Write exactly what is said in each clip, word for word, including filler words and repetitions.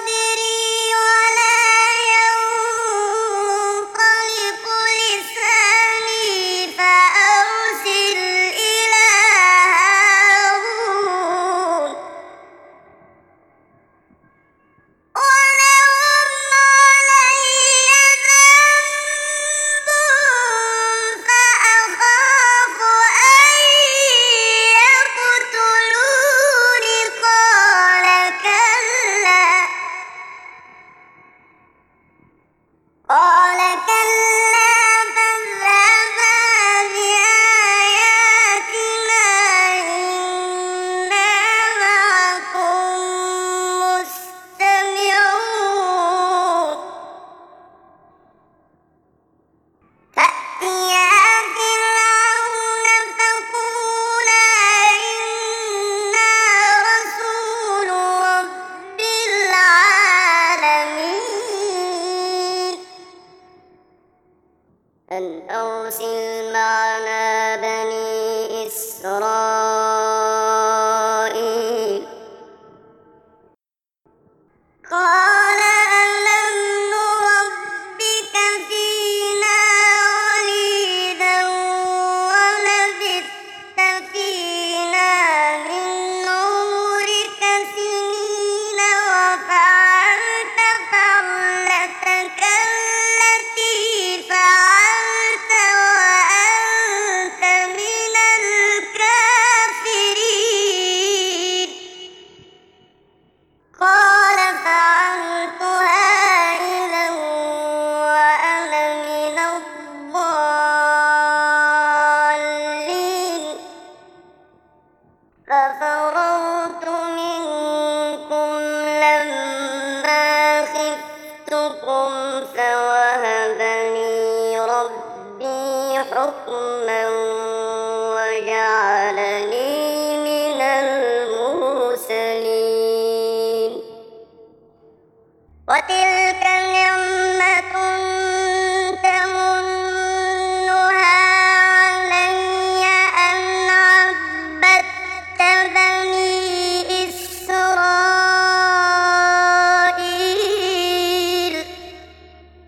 صدري ولا ينطلق لساني فأرسل إلى هارون ولهم علي ذنب فأخاف أن يقتلون قال كلا قال كلا فاذهبا بآياتنا إنا معكم مستمعون فأتيا فرعون فقولا إنا رسول رب العالمين أن أرسل معنا بني إسرائيل قال ألم نربك فينا وليدا ولبثت فينا من عمرك سنين وفعلت فعلتك التي فعلت وأنت من الكافرين قال فعلتها إذا وأنا من الضالين ففررت منكم لما خفتكم فوهب لي ربي حكما وجعلني من المرسلين وتلك نعمة تمنها علي أن عبدت بني إسرائيل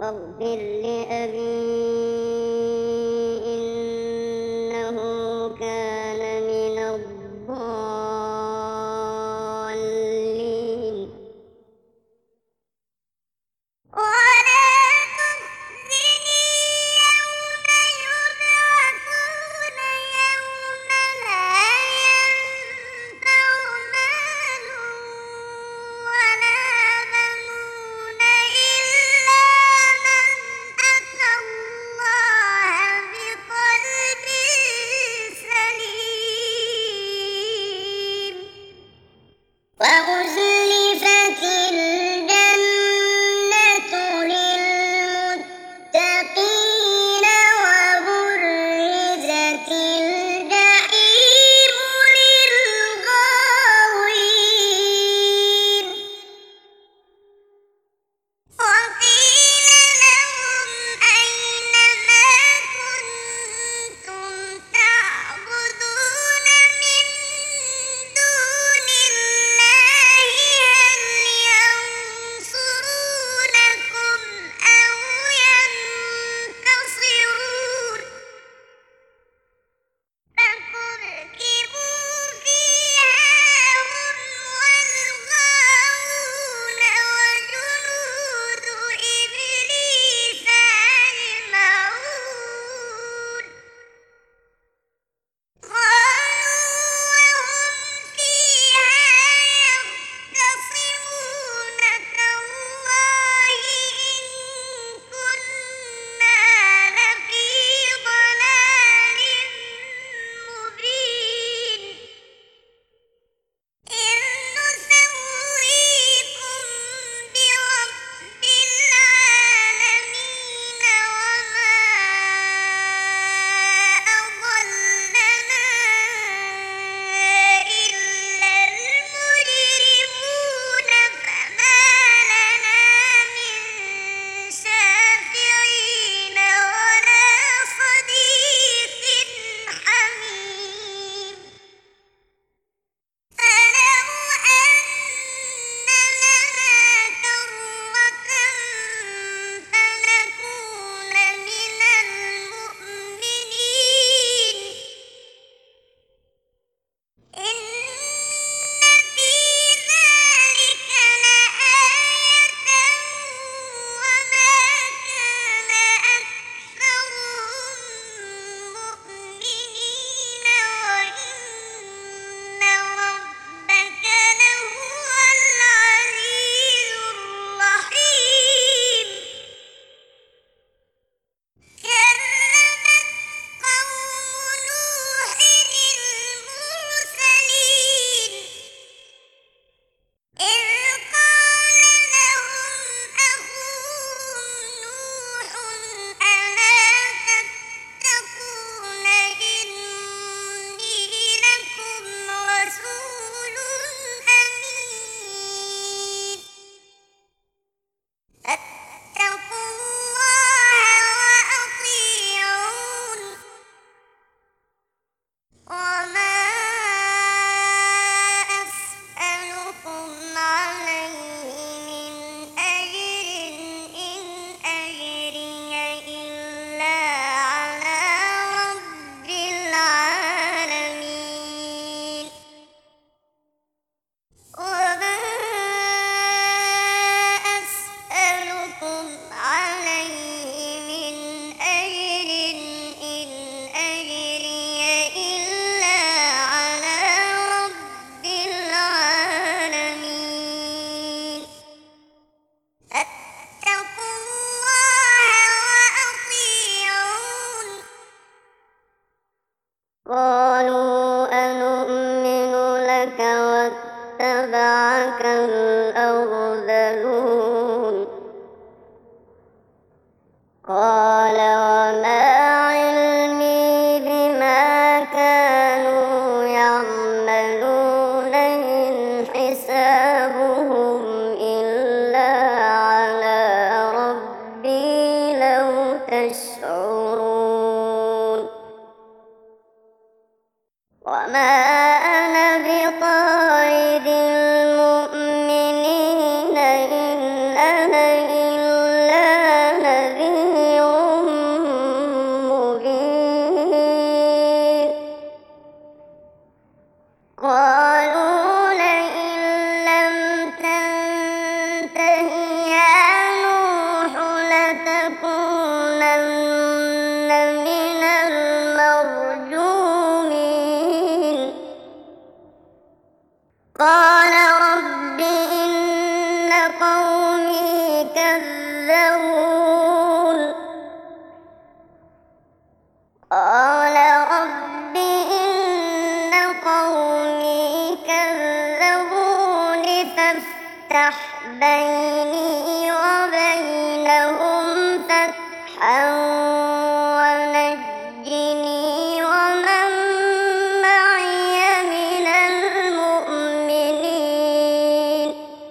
واغفر لأبي إنه كان من الضالين ولا تخزني يوم يبعثون يوم لا ينفع مال ولا بنون إلا من أتى الله بقلب سليم وأزلفت الجنة للمتقين وبرزت الجحيم للغاوين وقيل لهم أين ما كنتم تعبدون من دون الله هل ينصرونكم أو ينتصرون فكبكبوا فيها هم والغاوون وجنود إبليس أجمعون قالوا وهم فيها يختصمون تالله إن كنا لفي ضلال مبين إذ نسويكم برب العالمين وما أضلنا إلا المجرمون فما لنا من شافعين ولا صديق حميم فلو أن لنا كرة فنكون من المؤمنين إن في ذلك لآية وما كان أكثرهم مؤمنين وإن ربك لهو العزيز الرحيم كذبت قوم نوح المرسلين إذ قال لهم أخوهم نوح ألا تتقون إني لكم رسول أمين فاتقوا الله وأطيعون وما أسألكم عليه من أجر إن أجري إلا على رب العالمين وما أسألكم عليه من أجر إن أجري إلا على رب العالمين فاتقوا الله وأطيعون قالوا أنؤمن لك واتبعك الأرذلون قال وما علمي بما كانوا يعملون إن حسابهم إلا على ربي لو تشعرون وما أنا بطارد المؤمنين إن أنا إلا قومي كذبون قال رب إن قومي كذبون فافتح بيني وبينهم فتحا ونجني ومن معي من المؤمنين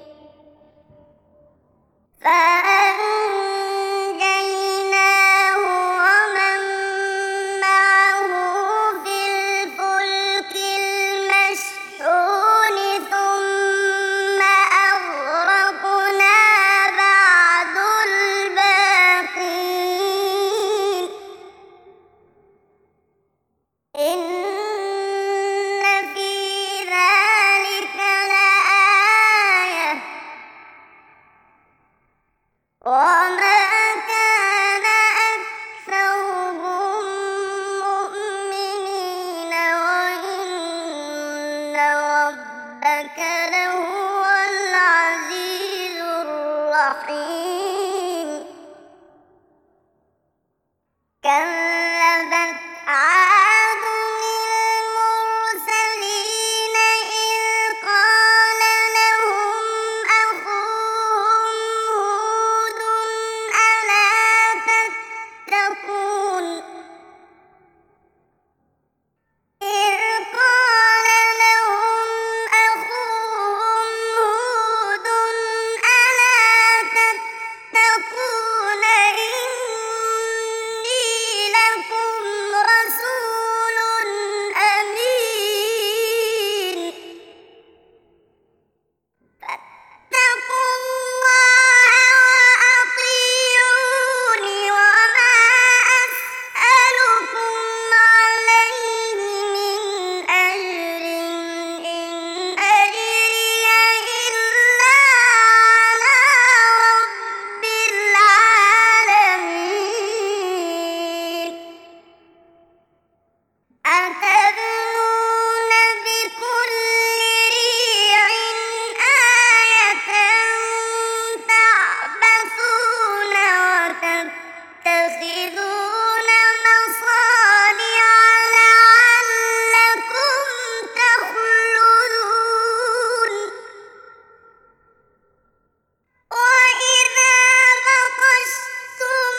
فأنجيناه ومن معه في الفلك المشحون ثم أغرقنا بعد الباقين إن في ذلك لآية وما كان أكثرهم مؤمنين وإن ربك لهو العزيز الرحيم كذبت عاد المرسلين إذ قال لهم أخوهم هود ألا تتقون إذ قال لهم أخوهم هود ألا تتقون إني لكم رسول أمين فاتقوا الله وأطيعوني وما أسألكم عليه من أجر إن أجري إلا على رب العالمين أتبنون بكل ريع آية تعبثون وتتخذون مصانع لعلكم تخلدون وإذا بطشتم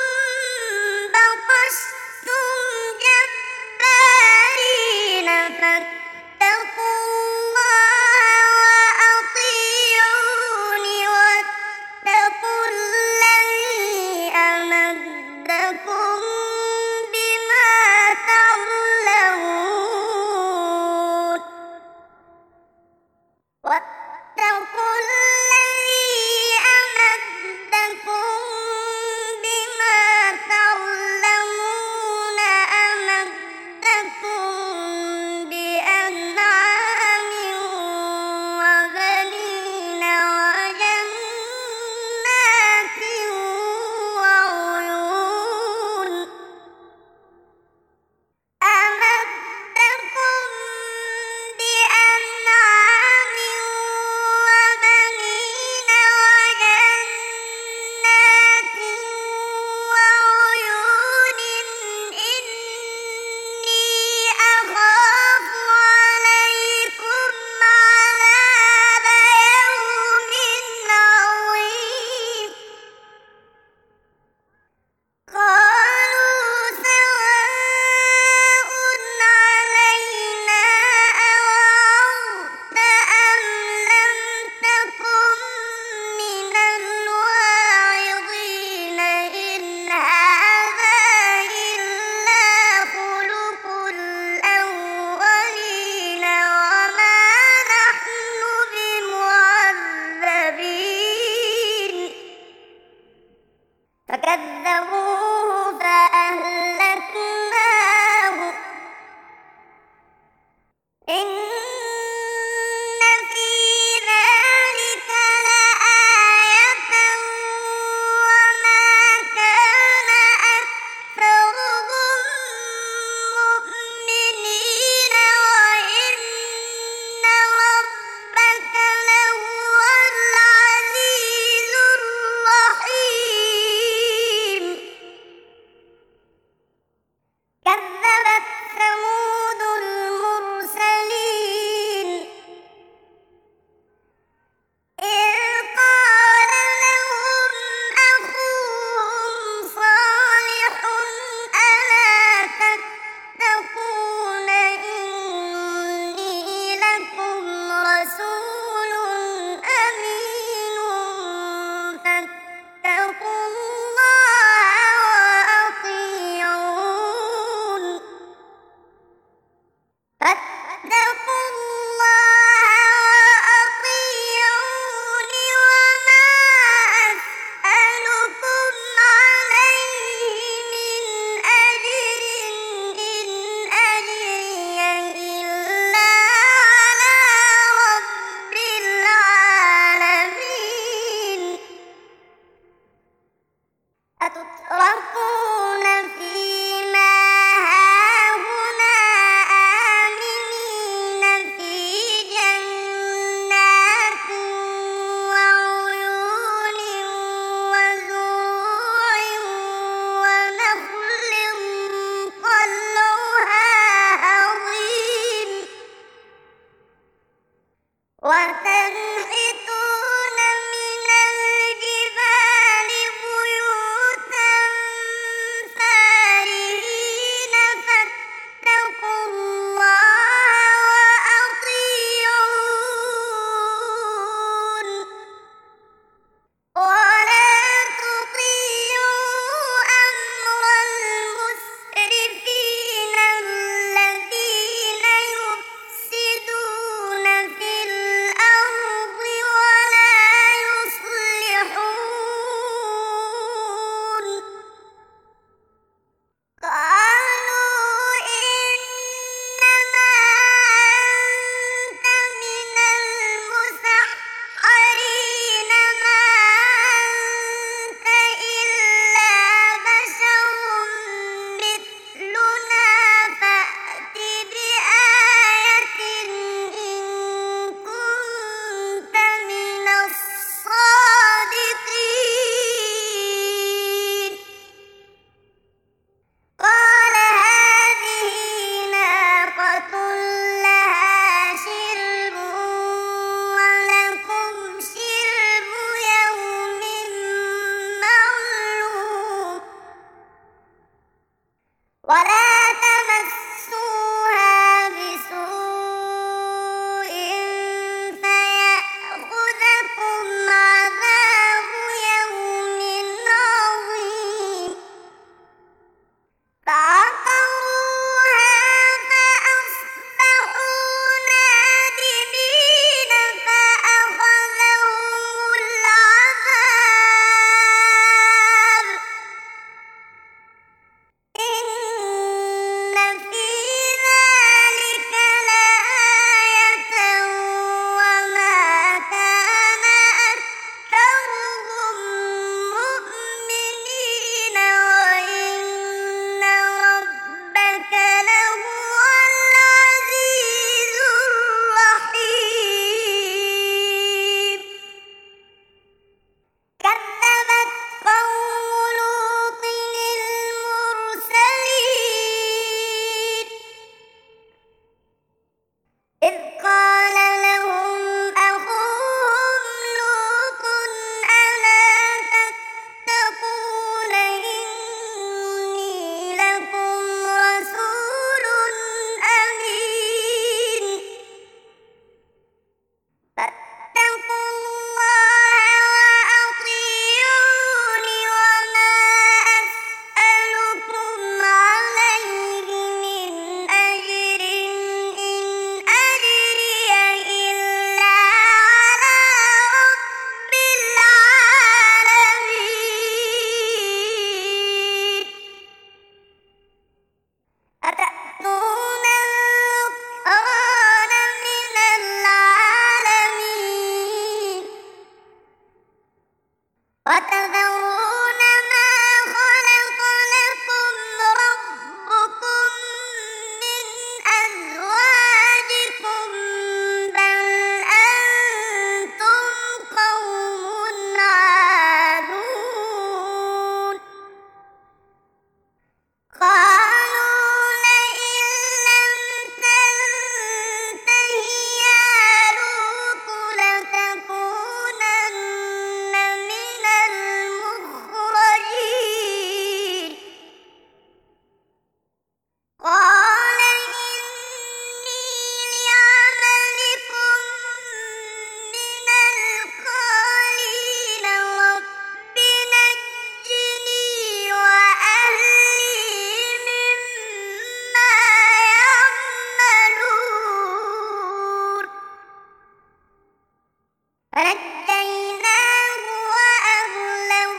بطشتم جبارين فاتقوا الله وأطيعوني واتقوا الذي أمدكم بما تعلمون واتقوا الذي أمدكم بما تعلمون أمدكم بأنعام وبنين وجنات وعيون أمدكم بأنعام وبنين وجنات وعيون إني أخاف عليكم عذاب يوم عظيم قالوا سواء علينا أوعظت أم لم تكن من الواعظين إن هذا إلا خلق الأولين وما نحن بمعذبين فكذبوه فأهلكناه إن في ذلك لآية وما كان أكثرهم مؤمنين وإن ربك لهو العزيز وتذرون ما خلق لكم ربكم من أزواجكم بل أنتم قوم عادون قالوا لئن لم تنته يا لوط لتكونن من المخرجين قال إني لعملكم من القالين رب نجني وأهلي مما يعملون فنجيناه وأهله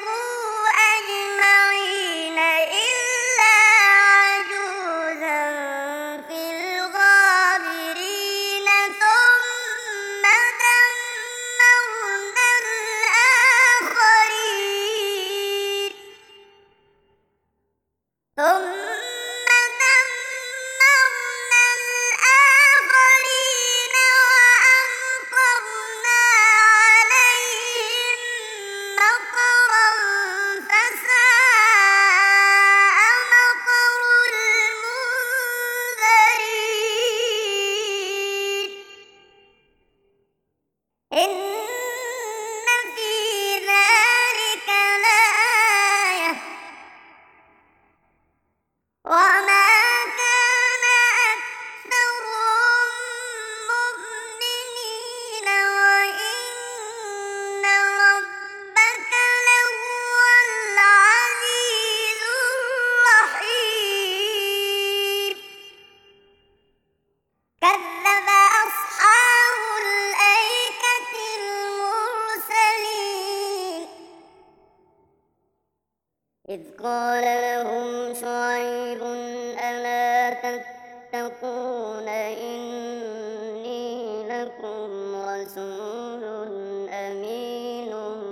أجمعين إلا عجوزا في الغابرين ثم دمرنا الآخرين ثم دمرنا الآخرين وأمطرنا عليهم مطرا فساء مطر المنذرين إن في ذلك لآية وما كان أكثرهم مؤمنين وإن ربك لهو العزيز الرحيم كذب أصحاب الأيكة المرسلين إذ قال لهم شعيب ألا تتقون إني لكم رسول أمين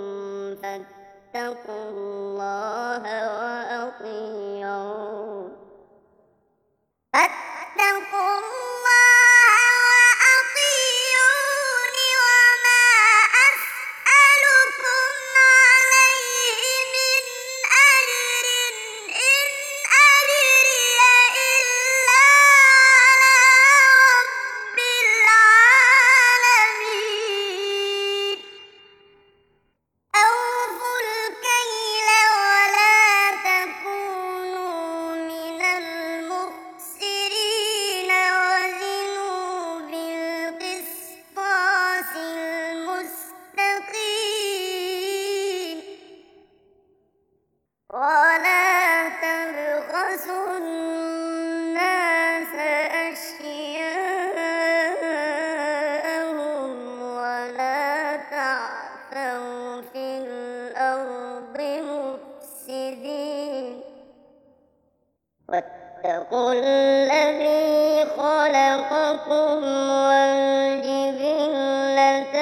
فاتقوا الله وأطيعون فاتقوا الله وأطيعون وما أسألكم عليه من أجر إن أجري إلا على رب العالمين أوفوا الكيل ولا تكونوا من المخسرين وزنوا بالقسطاس المستقيم ولا تبخسوا الناس أشياءهم ولا تعثوا في الأرض مفسدين واتقوا الذي خلقكم والجبلة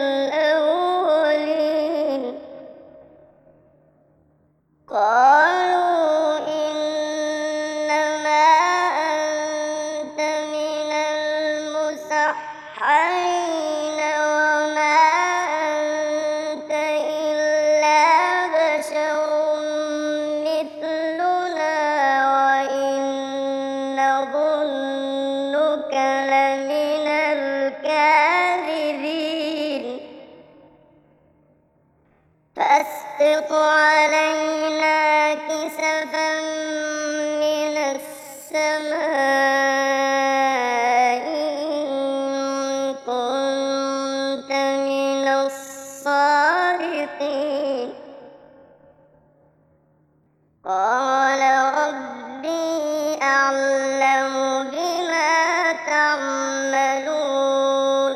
الأولين قالوا إنما أنت من المسحرين وما أنت إلا بشر مثلنا وإن نظنك لمن الكاذبين فأسقط علينا كسفا من السماء إن كنت من الصادقين قال ربي أعلم بما تعملون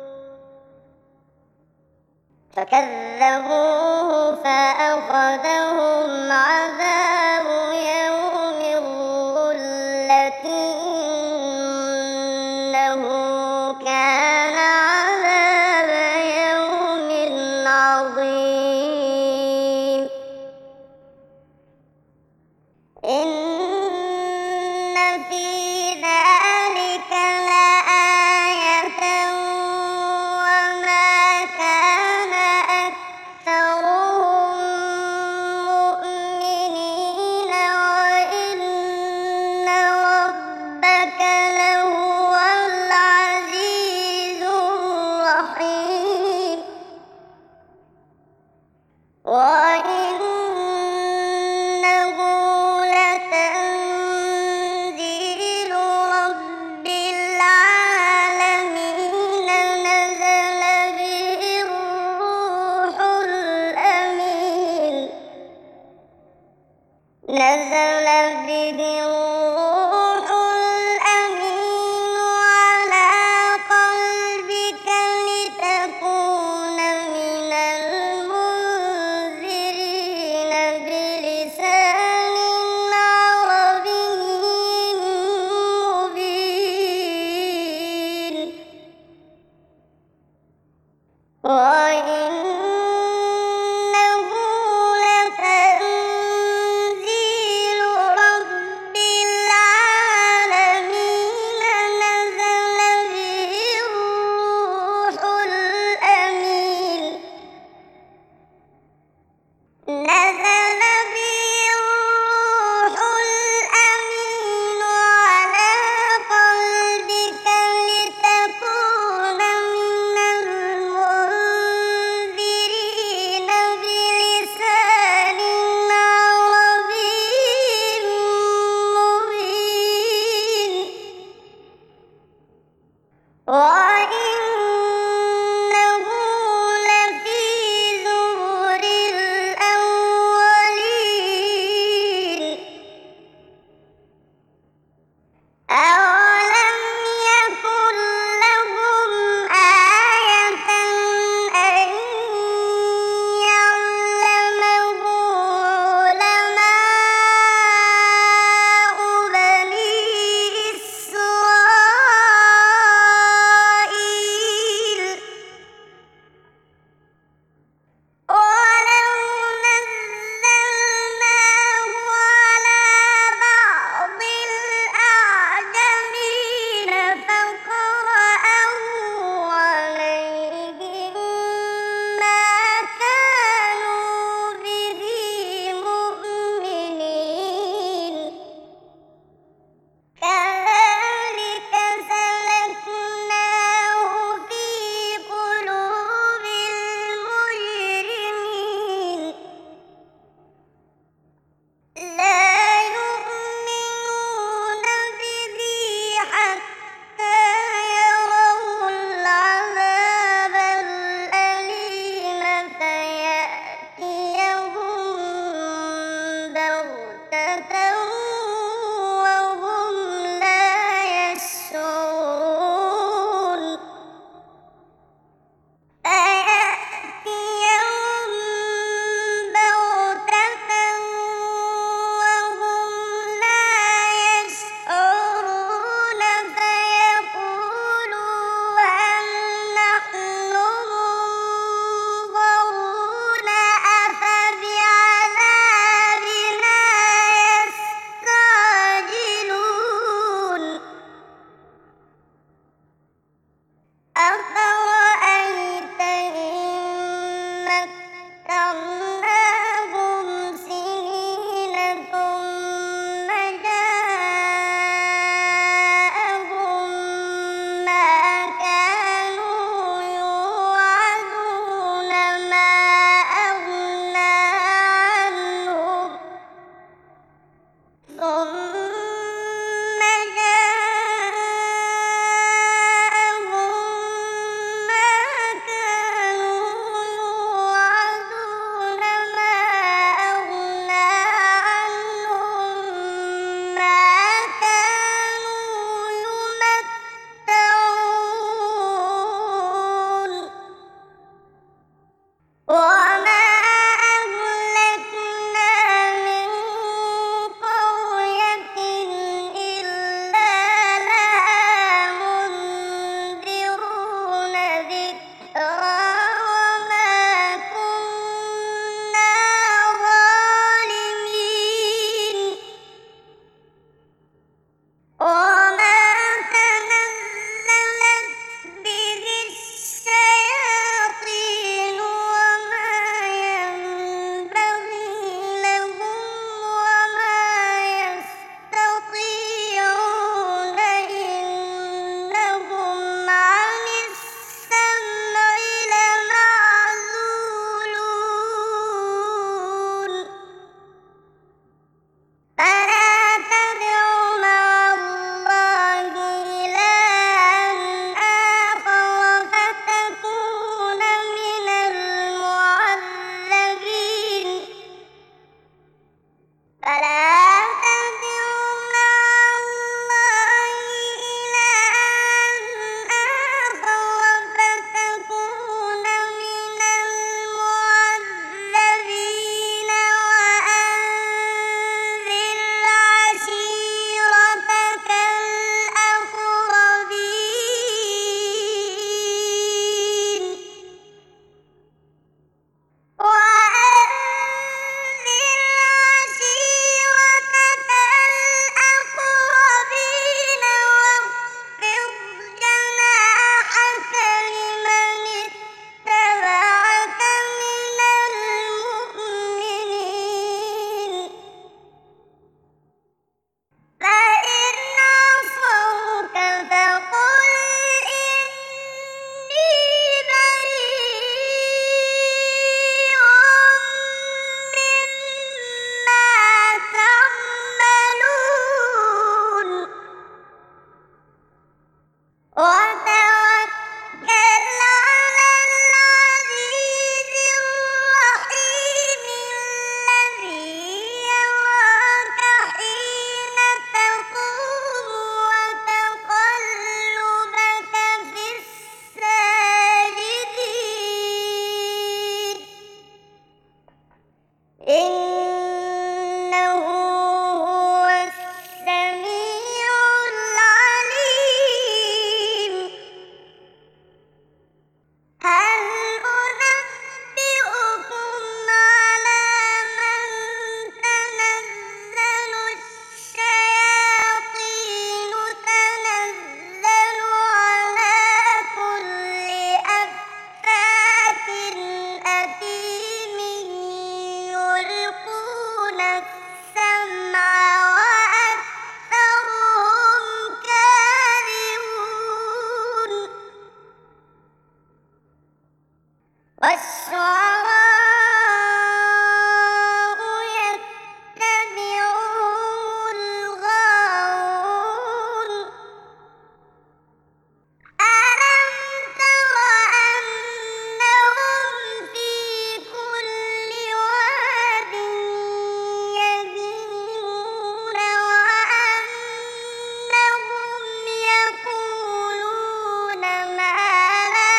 فكذبوه فأخذهم عذاب يوم الظلة إنه كان عذاب يوم عظيم وإنه لتنزيل رب العالمين نزل به الروح الأمين نزل به الروح الأمين على قلبك لتكون من المنذرين بلسان عربي مبين وإنه لتنزيل رب العالمين نزل به الروح الأمين نزل به الروح الأمين على قلبك لتكون من المنذرين بلسان عربي مبين وإنه لفي زبر الأولين إنه هو السميع العليم. هل أنبئكم على من تنزل الشياطين؟ تنزل على كل أفاك أثيم يلقون السمع وأكثرهم كاذبون. والشعراء يتبعهم الغاوون. ألم تر أنهم في كل واد يهيمون وأنهم يقولون ما لا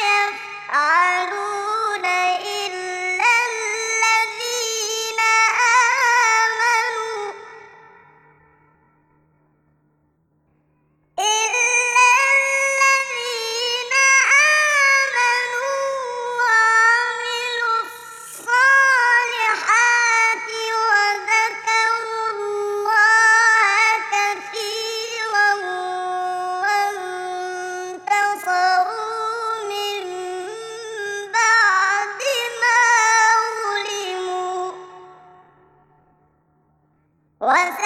يفعلون إلا الذين آمنوا إلا الذين آمنوا وعملوا الصالحات وذكروا الله كثيرا وانتصروا من بعد ما ظلموا